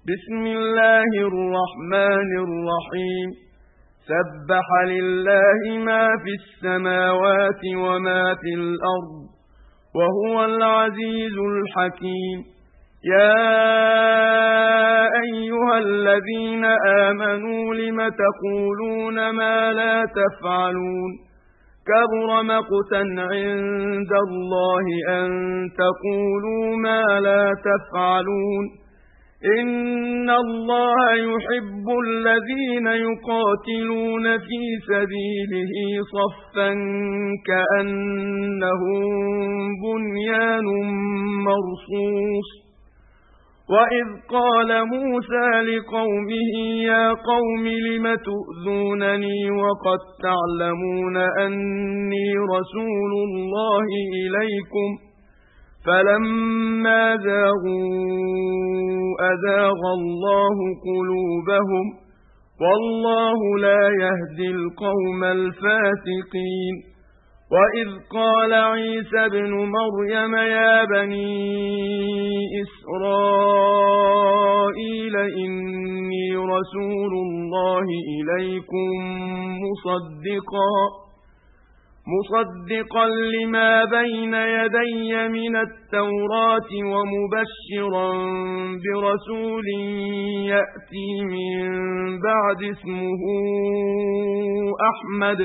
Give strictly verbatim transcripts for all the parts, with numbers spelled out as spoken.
بسم الله الرحمن الرحيم سبح لله ما في السماوات وما في الأرض وهو العزيز الحكيم يا أيها الذين آمنوا لم تقولون ما لا تفعلون كبر مقتا عند الله أن تقولوا ما لا تفعلون إن الله يحب الذين يقاتلون في سبيله صفا كأنهم بنيان مرصوص وإذ قال موسى لقومه يا قوم لم تؤذونني وقد تعلمون أني رسول الله إليكم فلما زاغوا أزاغ الله قلوبهم والله لا يهدي القوم الفاسقين وإذ قال عيسى ابن مريم يا بني إسرائيل إني رسول الله إليكم مصدقا مصدقا لما بين يدي من التوراة ومبشرا برسول يأتي من بعد اسمه أحمد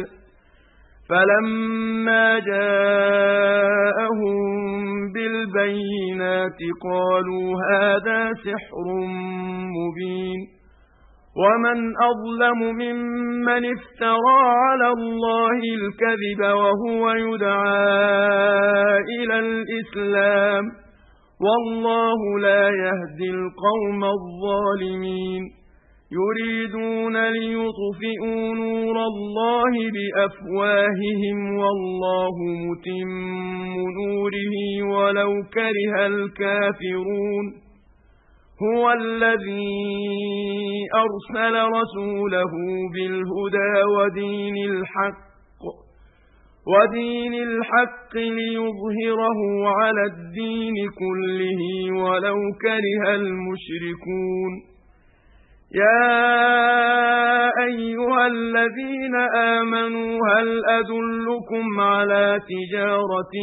فلما جاءهم بالبينات قالوا هذا سحر مبين ومن أظلم ممن افترى على الله الكذب وهو يدعى إلى الإسلام والله لا يهدي القوم الظالمين يريدون ليطفئوا نور الله بأفواههم والله متم نوره ولو كره الكافرون هو الذي أرسل رسوله بالهدى ودين الحق ودين الحق ليظهره على الدين كله ولو كره المشركون يا أيها الذين آمنوا هل أدلكم على تجارة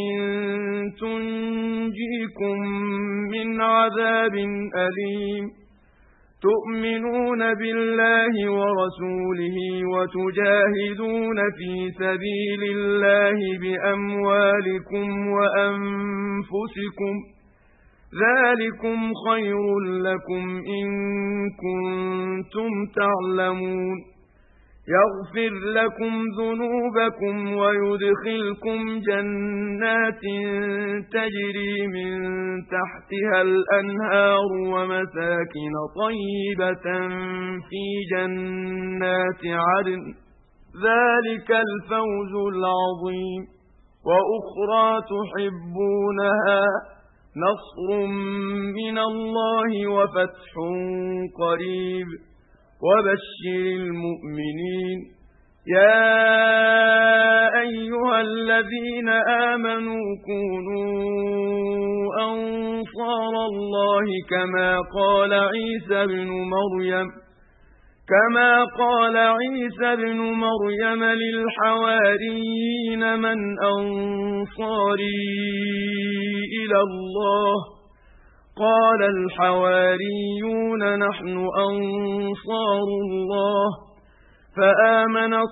تنجيكم من عذاب أليم تؤمنون بالله ورسوله وتجاهدون في سبيل الله بأموالكم وأنفسكم ذلكم خير لكم إن كنتم تعلمون يغفر لكم ذنوبكم ويدخلكم جنات تجري من تحتها الأنهار ومساكن طيبة في جنات عدن ذلك الفوز العظيم وأخرى تحبونها نصر من الله وفتح قريب وبشر المؤمنين يا أيها الذين آمنوا كونوا أنصار الله كما قال عيسى ابن مريم كما قال عيسى ابن مريم للحواريين من أنصاري إلى الله قال الحواريون نحن أنصار الله فآمنت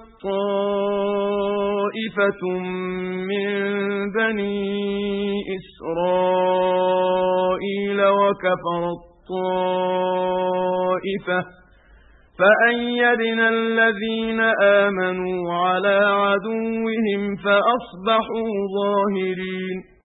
طائفة من بني إسرائيل وكفرت طائفة فأيدنا الذين آمنوا على عدوهم فأصبحوا ظاهرين